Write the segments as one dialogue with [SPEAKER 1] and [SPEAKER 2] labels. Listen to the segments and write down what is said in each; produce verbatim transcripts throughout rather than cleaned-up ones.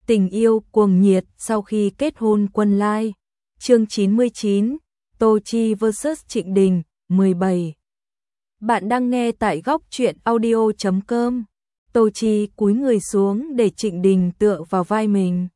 [SPEAKER 1] Tình yêu cuồng nhiệt sau khi kết hôn Quân Lai. Chương chín mươi chín, Tô Chi versus Trịnh Đình, mười bảy. Bạn đang nghe tại góc truyện audio chấm com. Tô Chi cúi người xuống để Trịnh Đình tựa vào vai mình.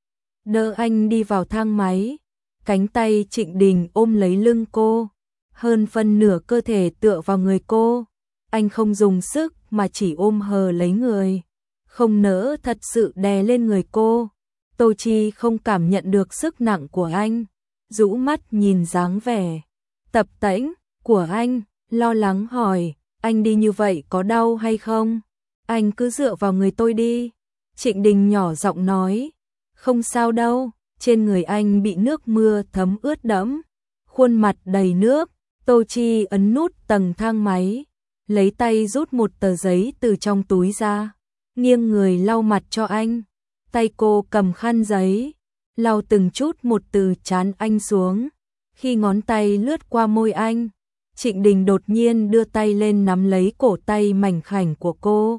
[SPEAKER 1] Đỡ anh đi vào thang máy. Cánh tay Trịnh Đình ôm lấy lưng cô. Hơn phân nửa cơ thể tựa vào người cô. Anh không dùng sức mà chỉ ôm hờ lấy người. Không nỡ thật sự đè lên người cô. Tô Chi không cảm nhận được sức nặng của anh. Rũ mắt nhìn dáng vẻ tập tễnh của anh, lo lắng hỏi, anh đi như vậy có đau hay không? Anh cứ dựa vào người tôi đi. Trịnh Đình nhỏ giọng nói, không sao đâu. Trên người anh bị nước mưa thấm ướt đẫm, khuôn mặt đầy nước. Tô Chi ấn nút tầng thang máy, lấy tay rút một tờ giấy từ trong túi ra, nghiêng người lau mặt cho anh. Tay cô cầm khăn giấy, lau từng chút một từ trán anh xuống. Khi ngón tay lướt qua môi anh, Trịnh Đình đột nhiên đưa tay lên nắm lấy cổ tay mảnh khảnh của cô.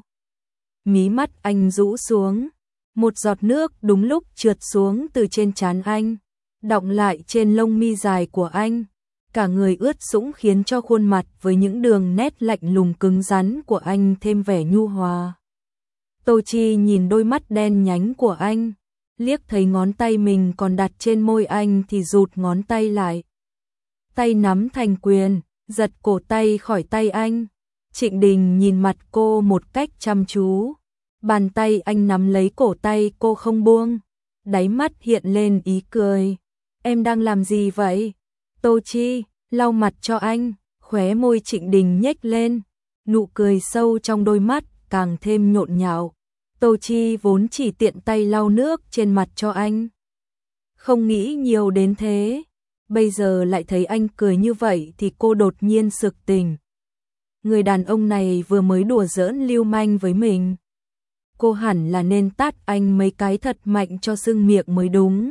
[SPEAKER 1] Mí mắt anh rũ xuống, một giọt nước đúng lúc trượt xuống từ trên trán anh, đọng lại trên lông mi dài của anh. Cả người ướt sũng khiến cho khuôn mặt với những đường nét lạnh lùng cứng rắn của anh thêm vẻ nhu hòa. Tô Chi nhìn đôi mắt đen nhánh của anh, liếc thấy ngón tay mình còn đặt trên môi anh thì rụt ngón tay lại. Tay nắm thành quyền, giật cổ tay khỏi tay anh. Trịnh Đình nhìn mặt cô một cách chăm chú. Bàn tay anh nắm lấy cổ tay cô không buông. Đáy mắt hiện lên ý cười. Em đang làm gì vậy? Tô Chi lau mặt cho anh. Khóe môi Trịnh Đình nhếch lên, nụ cười sâu trong đôi mắt càng thêm nhộn nhạo. Tô Chi vốn chỉ tiện tay lau nước trên mặt cho anh, không nghĩ nhiều đến thế. Bây giờ lại thấy anh cười như vậy thì cô đột nhiên sực tỉnh. Người đàn ông này vừa mới đùa giỡn lưu manh với mình. Cô hẳn là nên tát anh mấy cái thật mạnh cho sưng miệng mới đúng.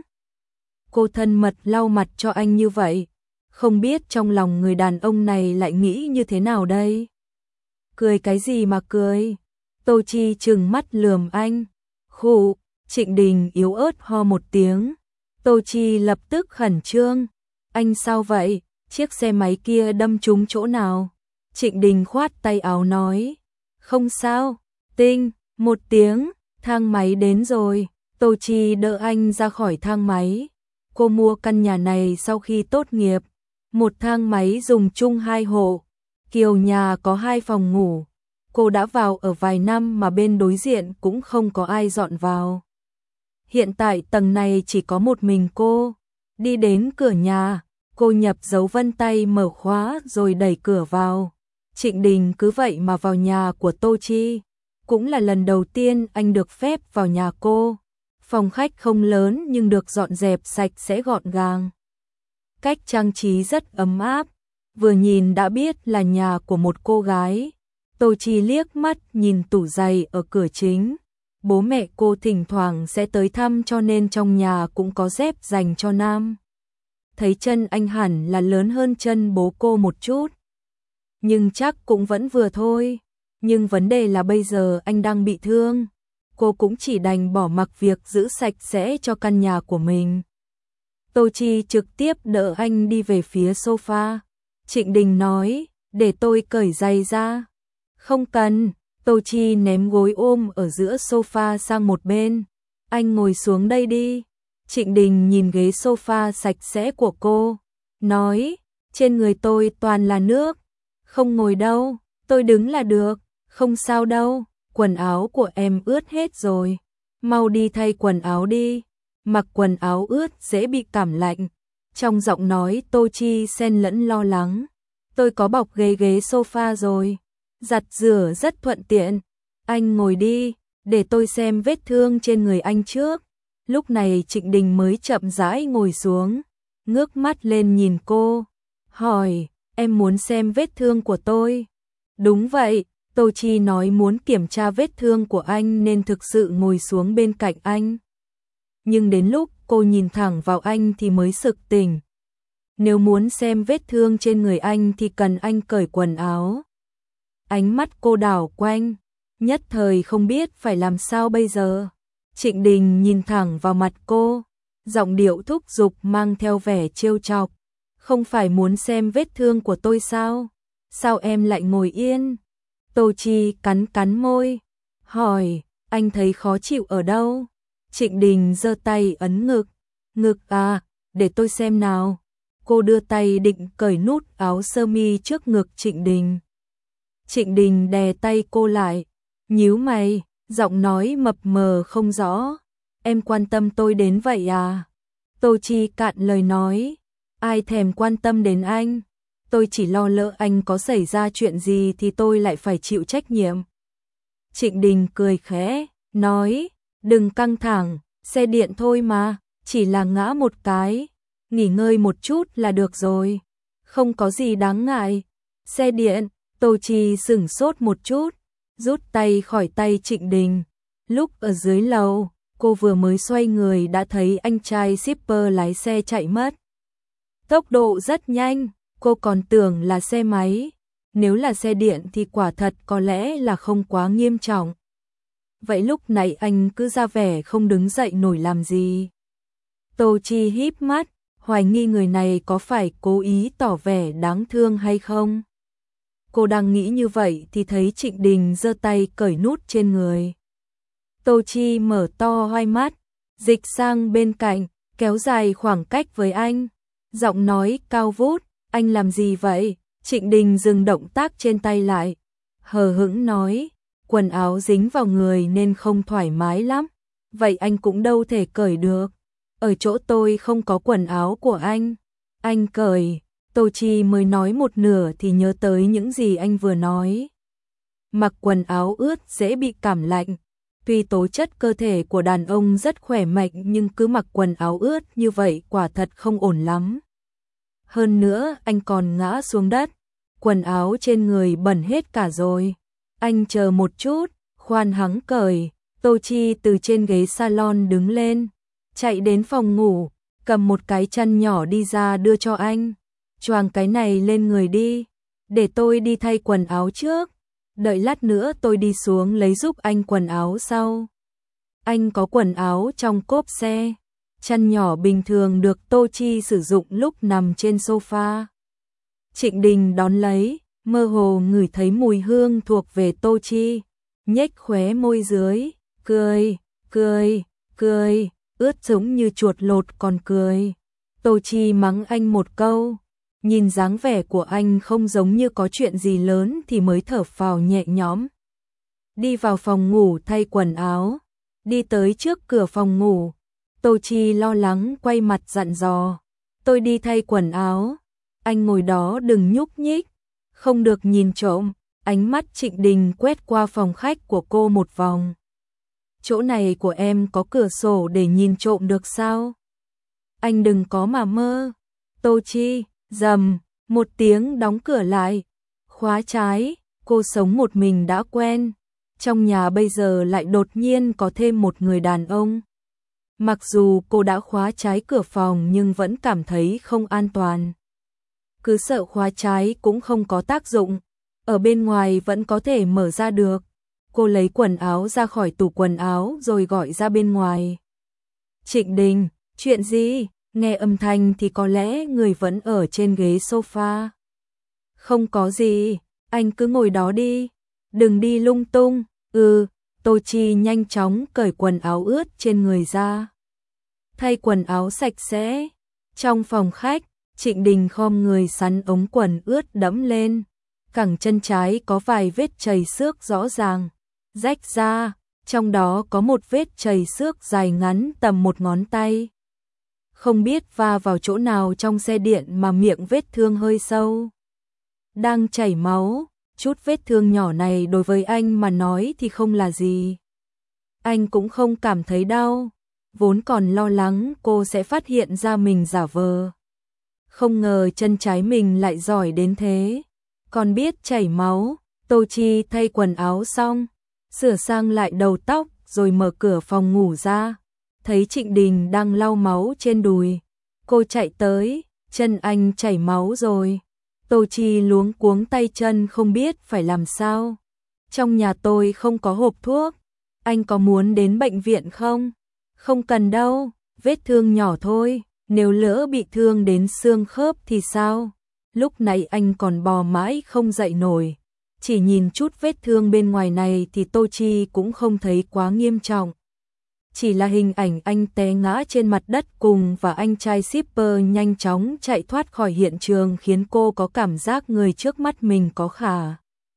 [SPEAKER 1] Cô thân mật lau mặt cho anh như vậy, không biết trong lòng người đàn ông này lại nghĩ như thế nào đây? Cười cái gì mà cười? Tô Chi trừng mắt lườm anh. Khụ, Trịnh Đình yếu ớt ho một tiếng. Tô Chi lập tức khẩn trương. Anh sao vậy? Chiếc xe máy kia đâm trúng chỗ nào? Trịnh Đình khoát tay áo nói. Không sao. Tinh, một tiếng, thang máy đến rồi. Tô Chi đỡ anh ra khỏi thang máy. Cô mua căn nhà này sau khi tốt nghiệp. Một thang máy dùng chung hai hộ. Kiều nhà có hai phòng ngủ. Cô đã vào ở vài năm mà bên đối diện cũng không có ai dọn vào. Hiện tại tầng này chỉ có một mình cô. Đi đến cửa nhà, cô nhập dấu vân tay mở khóa rồi đẩy cửa vào. Trịnh Đình cứ vậy mà vào nhà của Tô Chi. Cũng là lần đầu tiên anh được phép vào nhà cô. Phòng khách không lớn nhưng được dọn dẹp sạch sẽ gọn gàng. Cách trang trí rất ấm áp, vừa nhìn đã biết là nhà của một cô gái. Tô Chi liếc mắt nhìn tủ giày ở cửa chính. Bố mẹ cô thỉnh thoảng sẽ tới thăm cho nên trong nhà cũng có dép dành cho nam. Thấy chân anh hẳn là lớn hơn chân bố cô một chút, nhưng chắc cũng vẫn vừa thôi. Nhưng vấn đề là bây giờ anh đang bị thương. Cô cũng chỉ đành bỏ mặc việc giữ sạch sẽ cho căn nhà của mình. Tô Chi trực tiếp đỡ anh đi về phía sofa. Trịnh Đình nói, để tôi cởi giày ra. Không cần. Tô Chi ném gối ôm ở giữa sofa sang một bên. Anh ngồi xuống đây đi. Trịnh Đình nhìn ghế sofa sạch sẽ của cô, nói, trên người tôi toàn là nước. Không ngồi đâu, tôi đứng là được. Không sao đâu, quần áo của em ướt hết rồi. Mau đi thay quần áo đi. Mặc quần áo ướt dễ bị cảm lạnh. Trong giọng nói Tô Chi xen lẫn lo lắng. Tôi có bọc ghế ghế sofa rồi. Giặt rửa rất thuận tiện. Anh ngồi đi, để tôi xem vết thương trên người anh trước. Lúc này Trịnh Đình mới chậm rãi ngồi xuống, ngước mắt lên nhìn cô, hỏi, em muốn xem vết thương của tôi? Đúng vậy, Tô Chi nói muốn kiểm tra vết thương của anh nên thực sự ngồi xuống bên cạnh anh. Nhưng đến lúc cô nhìn thẳng vào anh thì mới sực tỉnh. Nếu muốn xem vết thương trên người anh thì cần anh cởi quần áo. Ánh mắt cô đảo quanh, nhất thời không biết phải làm sao bây giờ. Trịnh Đình nhìn thẳng vào mặt cô, giọng điệu thúc giục mang theo vẻ trêu chọc. Không phải muốn xem vết thương của tôi sao? Sao em lại ngồi yên? Tô Chi cắn cắn môi, hỏi, anh thấy khó chịu ở đâu? Trịnh Đình giơ tay ấn ngực, ngực à, để tôi xem nào. Cô đưa tay định cởi nút áo sơ mi trước ngực Trịnh Đình. Trịnh Đình đè tay cô lại, nhíu mày, giọng nói mập mờ không rõ. Em quan tâm tôi đến vậy à? Tô Chi cạn lời nói, ai thèm quan tâm đến anh? Tôi chỉ lo lỡ anh có xảy ra chuyện gì thì tôi lại phải chịu trách nhiệm. Trịnh Đình cười khẽ, nói, đừng căng thẳng, xe điện thôi mà, chỉ là ngã một cái, nghỉ ngơi một chút là được rồi, không có gì đáng ngại. Xe điện, Tô Chi sửng sốt một chút, rút tay khỏi tay Trịnh Đình. Lúc ở dưới lầu, cô vừa mới xoay người đã thấy anh trai shipper lái xe chạy mất. Tốc độ rất nhanh, cô còn tưởng là xe máy, nếu là xe điện thì quả thật có lẽ là không quá nghiêm trọng. Vậy lúc này anh cứ ra vẻ không đứng dậy nổi làm gì? Tô Chi híp mắt, hoài nghi người này có phải cố ý tỏ vẻ đáng thương hay không. Cô đang nghĩ như vậy thì thấy Trịnh Đình giơ tay cởi nút trên người. Tô Chi mở to hai mắt, dịch sang bên cạnh, kéo dài khoảng cách với anh. Giọng nói cao vút, anh làm gì vậy? Trịnh Đình dừng động tác trên tay lại, hờ hững nói, quần áo dính vào người nên không thoải mái lắm. Vậy anh cũng đâu thể cởi được. Ở chỗ tôi không có quần áo của anh. Anh cởi. Tô Chi mới nói một nửa thì nhớ tới những gì anh vừa nói. Mặc quần áo ướt dễ bị cảm lạnh. Tuy tố chất cơ thể của đàn ông rất khỏe mạnh nhưng cứ mặc quần áo ướt như vậy quả thật không ổn lắm. Hơn nữa anh còn ngã xuống đất, quần áo trên người bẩn hết cả rồi. Anh chờ một chút, khoan hắng cởi. Tô Chi từ trên ghế salon đứng lên, chạy đến phòng ngủ, cầm một cái chăn nhỏ đi ra đưa cho anh. Choàng cái này lên người đi, để tôi đi thay quần áo trước. Đợi lát nữa tôi đi xuống lấy giúp anh quần áo sau. Anh có quần áo trong cốp xe. Chăn nhỏ bình thường được Tô Chi sử dụng lúc nằm trên sofa. Trịnh Đình đón lấy, mơ hồ ngửi thấy mùi hương thuộc về Tô Chi, nhếch khóe môi dưới, cười, cười, cười, ướt giống như chuột lột còn cười. Tô Chi mắng anh một câu, nhìn dáng vẻ của anh không giống như có chuyện gì lớn thì mới thở phào nhẹ nhõm. Đi vào phòng ngủ thay quần áo, đi tới trước cửa phòng ngủ. Tô Chi lo lắng quay mặt dặn dò, tôi đi thay quần áo, anh ngồi đó đừng nhúc nhích, không được nhìn trộm. Ánh mắt Trịnh Đình quét qua phòng khách của cô một vòng. Chỗ này của em có cửa sổ để nhìn trộm được sao? Anh đừng có mà mơ. Tô Chi, rầm, một tiếng đóng cửa lại, khóa trái. Cô sống một mình đã quen, trong nhà bây giờ lại đột nhiên có thêm một người đàn ông. Mặc dù cô đã khóa trái cửa phòng nhưng vẫn cảm thấy không an toàn. Cứ sợ khóa trái cũng không có tác dụng, ở bên ngoài vẫn có thể mở ra được. Cô lấy quần áo ra khỏi tủ quần áo rồi gọi ra bên ngoài. Trịnh Đình, chuyện gì? Nghe âm thanh thì có lẽ người vẫn ở trên ghế sofa. Không có gì, anh cứ ngồi đó đi, đừng đi lung tung. Ừ. Tô Chi nhanh chóng cởi quần áo ướt trên người ra, thay quần áo sạch sẽ. Trong phòng khách, Trịnh Đình khom người sắn ống quần ướt đẫm lên, cẳng chân trái có vài vết chày xước rõ ràng, rách ra, trong đó có một vết chày xước dài ngắn tầm một ngón tay. Không biết va vào chỗ nào trong xe điện mà miệng vết thương hơi sâu, đang chảy máu. Chút vết thương nhỏ này đối với anh mà nói thì không là gì. Anh cũng không cảm thấy đau, vốn còn lo lắng cô sẽ phát hiện ra mình giả vờ. Không ngờ chân trái mình lại giỏi đến thế, còn biết chảy máu. Tô Chi thay quần áo xong, sửa sang lại đầu tóc rồi mở cửa phòng ngủ ra, thấy Trịnh Đình đang lau máu trên đùi. Cô chạy tới, chân anh chảy máu rồi. Tô Chi luống cuống tay chân không biết phải làm sao. Trong nhà tôi không có hộp thuốc, Anh có muốn đến bệnh viện không? Không cần đâu, vết thương nhỏ thôi, nếu lỡ bị thương đến xương khớp thì sao? Lúc này anh còn bò mãi không dậy nổi. Chỉ nhìn chút vết thương bên ngoài này thì Tô Chi cũng không thấy quá nghiêm trọng. Chỉ là hình ảnh anh té ngã trên mặt đất cùng và anh trai shipper nhanh chóng chạy thoát khỏi hiện trường khiến cô có cảm giác người trước mắt mình có khả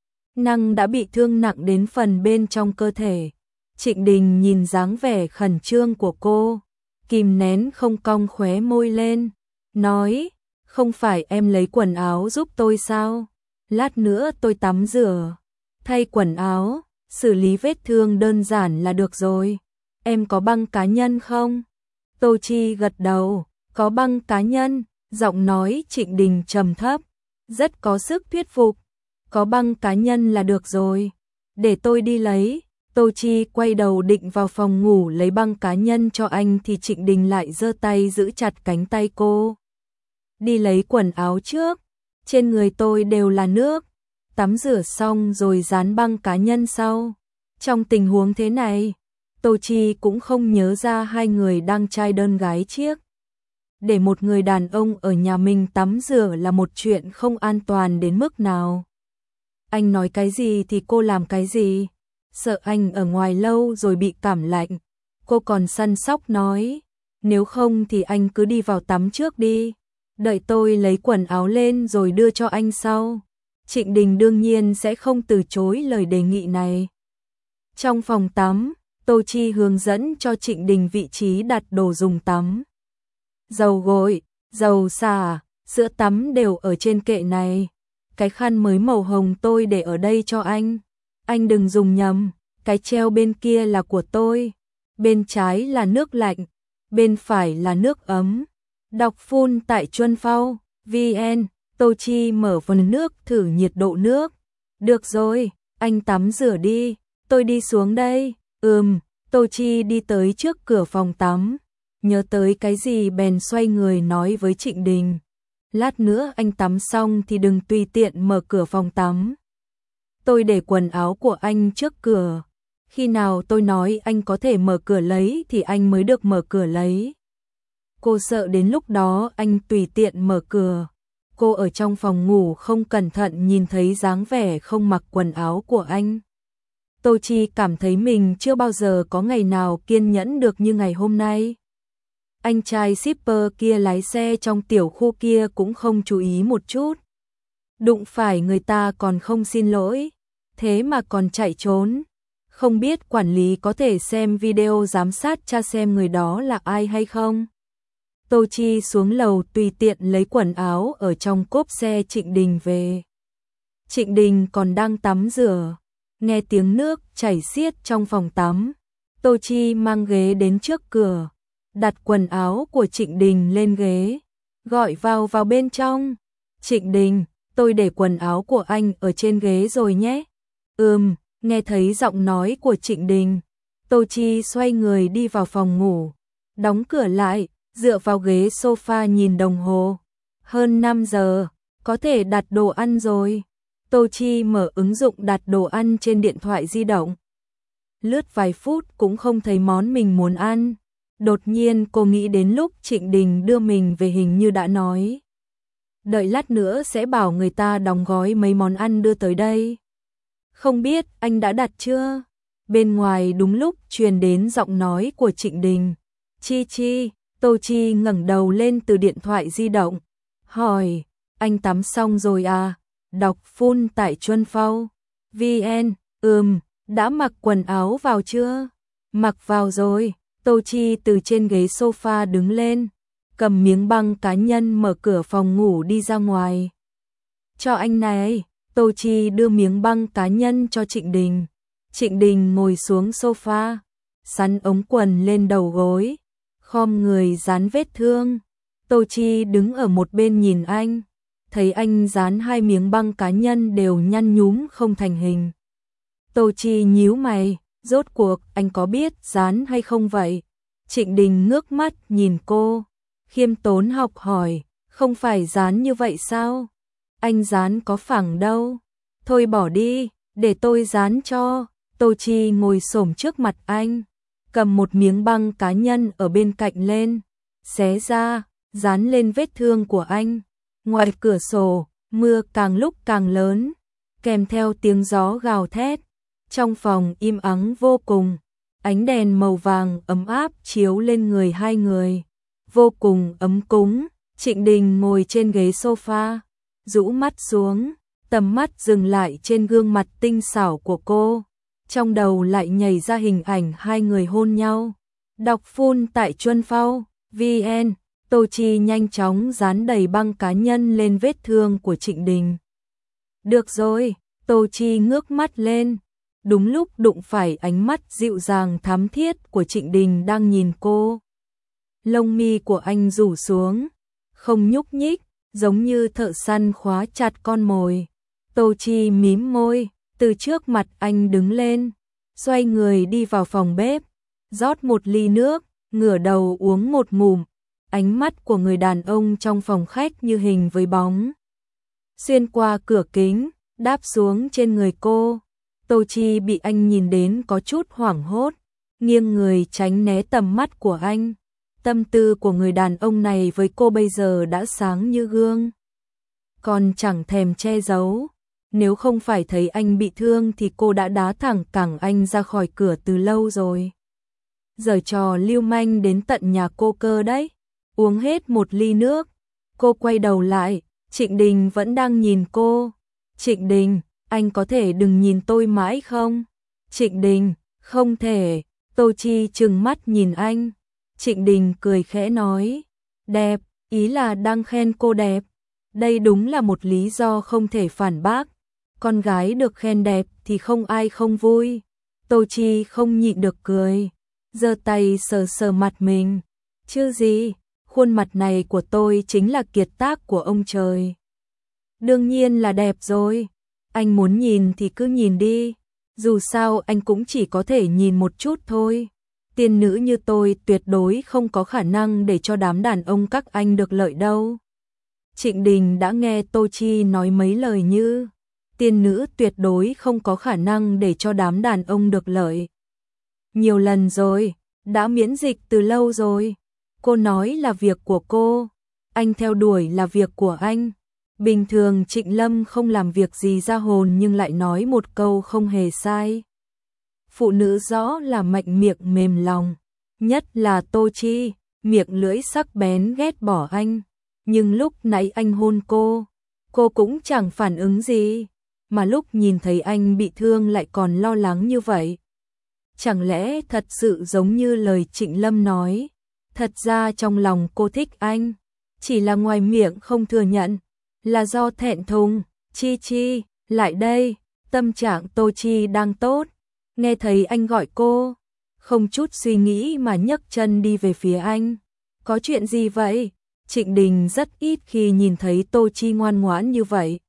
[SPEAKER 1] năng đã bị thương nặng đến phần bên trong cơ thể. Trịnh Đình nhìn dáng vẻ khẩn trương của cô, kìm nén không cong khóe môi lên, nói, không phải em lấy quần áo giúp tôi sao? Lát nữa tôi tắm rửa, thay quần áo, xử lý vết thương đơn giản là được rồi. Em có băng cá nhân không? Tô Chi gật đầu, có băng cá nhân, giọng nói Trịnh Đình trầm thấp, rất có sức thuyết phục. Có băng cá nhân là được rồi, để tôi đi lấy. Tô Chi quay đầu định vào phòng ngủ lấy băng cá nhân cho anh thì Trịnh Đình lại giơ tay giữ chặt cánh tay cô. Đi lấy quần áo trước, trên người tôi đều là nước, tắm rửa xong rồi dán băng cá nhân sau. Trong tình huống thế này, Tô Chi cũng không nhớ ra hai người đang trai đơn gái chiếc. Để một người đàn ông ở nhà mình tắm rửa là một chuyện không an toàn đến mức nào. Anh nói cái gì thì cô làm cái gì. Sợ anh ở ngoài lâu rồi bị cảm lạnh. Cô còn săn sóc nói, nếu không thì anh cứ đi vào tắm trước đi. Đợi tôi lấy quần áo lên rồi đưa cho anh sau. Trịnh Đình đương nhiên sẽ không từ chối lời đề nghị này. Trong phòng tắm, Tô Chi hướng dẫn cho Trịnh Đình vị trí đặt đồ dùng tắm. Dầu gội, dầu xả, sữa tắm đều ở trên kệ này. Cái khăn mới màu hồng tôi để ở đây cho anh. Anh đừng dùng nhầm, cái treo bên kia là của tôi. Bên trái là nước lạnh, bên phải là nước ấm. Đọc phun tại Chuân Phao, vn, Tô Chi mở phần nước thử nhiệt độ nước. Được rồi, anh tắm rửa đi, tôi đi xuống đây. Ừm, Tô Chi đi tới trước cửa phòng tắm. Nhớ tới cái gì bèn xoay người nói với Trịnh Đình. Lát nữa anh tắm xong thì đừng tùy tiện mở cửa phòng tắm. Tôi để quần áo của anh trước cửa. Khi nào tôi nói anh có thể mở cửa lấy thì anh mới được mở cửa lấy. Cô sợ đến lúc đó anh tùy tiện mở cửa. Cô ở trong phòng ngủ không cẩn thận nhìn thấy dáng vẻ không mặc quần áo của anh. Tô Chi cảm thấy mình chưa bao giờ có ngày nào kiên nhẫn được như ngày hôm nay. Anh trai shipper kia lái xe trong tiểu khu kia cũng không chú ý một chút. Đụng phải người ta còn không xin lỗi, thế mà còn chạy trốn. Không biết quản lý có thể xem video giám sát tra xem người đó là ai hay không. Tô Chi xuống lầu tùy tiện lấy quần áo ở trong cốp xe Trịnh Đình về. Trịnh Đình còn đang tắm rửa, nghe tiếng nước chảy xiết trong phòng tắm. Tô Chi mang ghế đến trước cửa, đặt quần áo của Trịnh Đình lên ghế, gọi vào vào bên trong. Trịnh Đình, tôi để quần áo của anh ở trên ghế rồi nhé. Ừm, nghe thấy giọng nói của Trịnh Đình, Tô Chi xoay người đi vào phòng ngủ, đóng cửa lại, dựa vào ghế sofa nhìn đồng hồ. Hơn năm giờ, có thể đặt đồ ăn rồi. Tô Chi mở ứng dụng đặt đồ ăn trên điện thoại di động. Lướt vài phút cũng không thấy món mình muốn ăn. Đột nhiên cô nghĩ đến lúc Trịnh Đình đưa mình về hình như đã nói. Đợi lát nữa sẽ bảo người ta đóng gói mấy món ăn đưa tới đây. Không biết anh đã đặt chưa? Bên ngoài đúng lúc truyền đến giọng nói của Trịnh Đình. Chi Chi, Tô Chi ngẩng đầu lên từ điện thoại di động. Hỏi, anh tắm xong rồi à? Đọc phun tại Chuân Phao. vn, ừm, đã mặc quần áo vào chưa? Mặc vào rồi. Tô Chi từ trên ghế sofa đứng lên, cầm miếng băng cá nhân mở cửa phòng ngủ đi ra ngoài. Cho anh này, Tô Chi đưa miếng băng cá nhân cho Trịnh Đình. Trịnh Đình ngồi xuống sofa, sắn ống quần lên đầu gối, khom người dán vết thương. Tô Chi đứng ở một bên nhìn anh, thấy anh dán hai miếng băng cá nhân đều nhăn nhúm không thành hình. Tô Chi nhíu mày, rốt cuộc anh có biết dán hay không vậy? Trịnh Đình ngước mắt nhìn cô, khiêm tốn học hỏi, không phải dán như vậy sao? Anh dán có phẳng đâu. Thôi bỏ đi, để tôi dán cho. Tô Chi ngồi xổm trước mặt anh, cầm một miếng băng cá nhân ở bên cạnh lên, xé ra, dán lên vết thương của anh. Ngoài cửa sổ, mưa càng lúc càng lớn, kèm theo tiếng gió gào thét. Trong phòng im ắng vô cùng, ánh đèn màu vàng ấm áp chiếu lên người hai người, vô cùng ấm cúng. Trịnh Đình ngồi trên ghế sofa, rũ mắt xuống, tầm mắt dừng lại trên gương mặt tinh xảo của cô. Trong đầu lại nhảy ra hình ảnh hai người hôn nhau. Đọc full tại Chuân Phao vê en. Tô Chi nhanh chóng dán đầy băng cá nhân lên vết thương của Trịnh Đình. Được rồi, Tô Chi ngước mắt lên, đúng lúc đụng phải ánh mắt dịu dàng thắm thiết của Trịnh Đình đang nhìn cô. Lông mi của anh rủ xuống, không nhúc nhích, giống như thợ săn khóa chặt con mồi. Tô Chi mím môi, từ trước mặt anh đứng lên, xoay người đi vào phòng bếp, rót một ly nước, ngửa đầu uống một ngụm. Ánh mắt của người đàn ông trong phòng khách như hình với bóng, xuyên qua cửa kính, đáp xuống trên người cô. Tô Chi bị anh nhìn đến có chút hoảng hốt, nghiêng người tránh né tầm mắt của anh. Tâm tư của người đàn ông này với cô bây giờ đã sáng như gương, còn chẳng thèm che giấu. Nếu không phải thấy anh bị thương thì cô đã đá thẳng cẳng anh ra khỏi cửa từ lâu rồi. Giở trò lưu manh đến tận nhà cô cơ đấy. Uống hết một ly nước, cô quay đầu lại, Trịnh Đình vẫn đang nhìn cô. Trịnh Đình, anh có thể đừng nhìn tôi mãi không? Trịnh Đình, không thể. Tô Chi trừng mắt nhìn anh. Trịnh Đình cười khẽ nói, đẹp, ý là đang khen cô đẹp. Đây đúng là một lý do không thể phản bác. Con gái được khen đẹp thì không ai không vui. Tô Chi không nhịn được cười, giơ tay sờ sờ mặt mình. Chứ gì, khuôn mặt này của tôi chính là kiệt tác của ông trời. Đương nhiên là đẹp rồi. Anh muốn nhìn thì cứ nhìn đi. Dù sao anh cũng chỉ có thể nhìn một chút thôi. Tiên nữ như tôi tuyệt đối không có khả năng để cho đám đàn ông các anh được lợi đâu. Trịnh Đình đã nghe Tô Chi nói mấy lời như tiên nữ tuyệt đối không có khả năng để cho đám đàn ông được lợi nhiều lần rồi, đã miễn dịch từ lâu rồi. Cô nói là việc của cô, anh theo đuổi là việc của anh. Bình thường Trịnh Lâm không làm việc gì ra hồn nhưng lại nói một câu không hề sai. Phụ nữ rõ là mạnh miệng mềm lòng, nhất là Tô Chi, miệng lưỡi sắc bén ghét bỏ anh. Nhưng lúc nãy anh hôn cô, cô cũng chẳng phản ứng gì, mà lúc nhìn thấy anh bị thương lại còn lo lắng như vậy. Chẳng lẽ thật sự giống như lời Trịnh Lâm nói, thật ra trong lòng cô thích anh, chỉ là ngoài miệng không thừa nhận, là do thẹn thùng. Chi Chi, lại đây. Tâm trạng Tô Chi đang tốt, nghe thấy anh gọi cô, không chút suy nghĩ mà nhấc chân đi về phía anh. Có chuyện gì vậy? Trịnh Đình rất ít khi nhìn thấy Tô Chi ngoan ngoãn như vậy.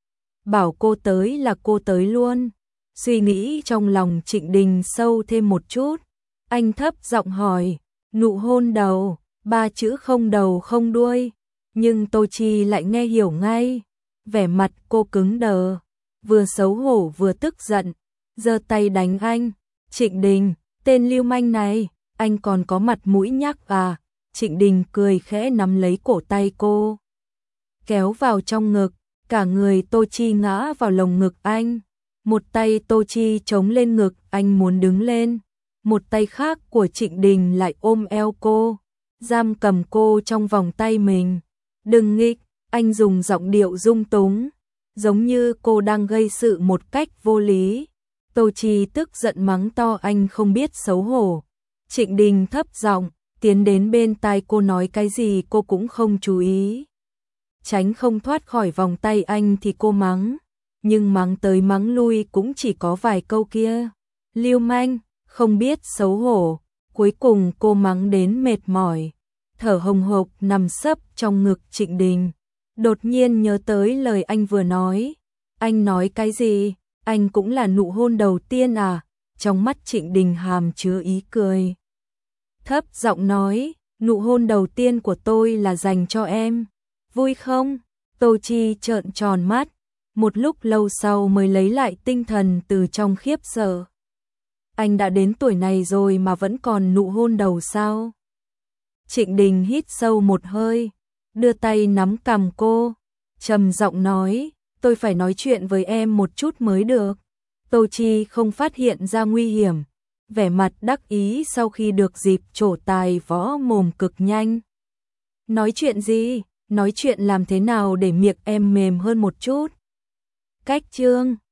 [SPEAKER 1] Bảo cô tới là cô tới luôn. Suy nghĩ trong lòng Trịnh Đình sâu thêm một chút. Anh thấp giọng hỏi, nụ hôn đầu, ba chữ không đầu không đuôi. Nhưng Tô Chi lại nghe hiểu ngay. Vẻ mặt cô cứng đờ, vừa xấu hổ vừa tức giận, giơ tay đánh anh. Trịnh Đình, tên lưu manh này, anh còn có mặt mũi nhắc à? Trịnh Đình cười khẽ nắm lấy cổ tay cô, kéo vào trong ngực, cả người Tô Chi ngã vào lồng ngực anh. Một tay Tô Chi chống lên ngực anh muốn đứng lên, một tay khác của Trịnh Đình lại ôm eo cô, giam cầm cô trong vòng tay mình. Đừng nghịch, anh dùng giọng điệu dung túng, giống như cô đang gây sự một cách vô lý. Tô Chi tức giận mắng to anh không biết xấu hổ. Trịnh Đình thấp giọng tiến đến bên tai cô nói cái gì cô cũng không chú ý. Tránh không thoát khỏi vòng tay anh thì cô mắng, nhưng mắng tới mắng lui cũng chỉ có vài câu kia. Lưu manh, không biết xấu hổ. Cuối cùng cô mắng đến mệt mỏi, thở hồng hộc nằm sấp trong ngực Trịnh Đình. Đột nhiên nhớ tới lời anh vừa nói. Anh nói cái gì? Anh cũng là nụ hôn đầu tiên à? Trong mắt Trịnh Đình hàm chứa ý cười. Thấp giọng nói, nụ hôn đầu tiên của tôi là dành cho em. Vui không? Tô Chi trợn tròn mắt, một lúc lâu sau mới lấy lại tinh thần từ trong khiếp sợ. anh đã đến tuổi này rồi mà vẫn còn nụ hôn đầu sao? Trịnh Đình hít sâu một hơi, đưa tay nắm cằm cô, trầm giọng nói, tôi phải nói chuyện với em một chút mới được. Tô Chi không phát hiện ra nguy hiểm, vẻ mặt đắc ý sau khi được dịp trổ tài võ mồm cực nhanh. Nói chuyện gì? Nói chuyện làm thế nào để miệng em mềm hơn một chút? Cách chương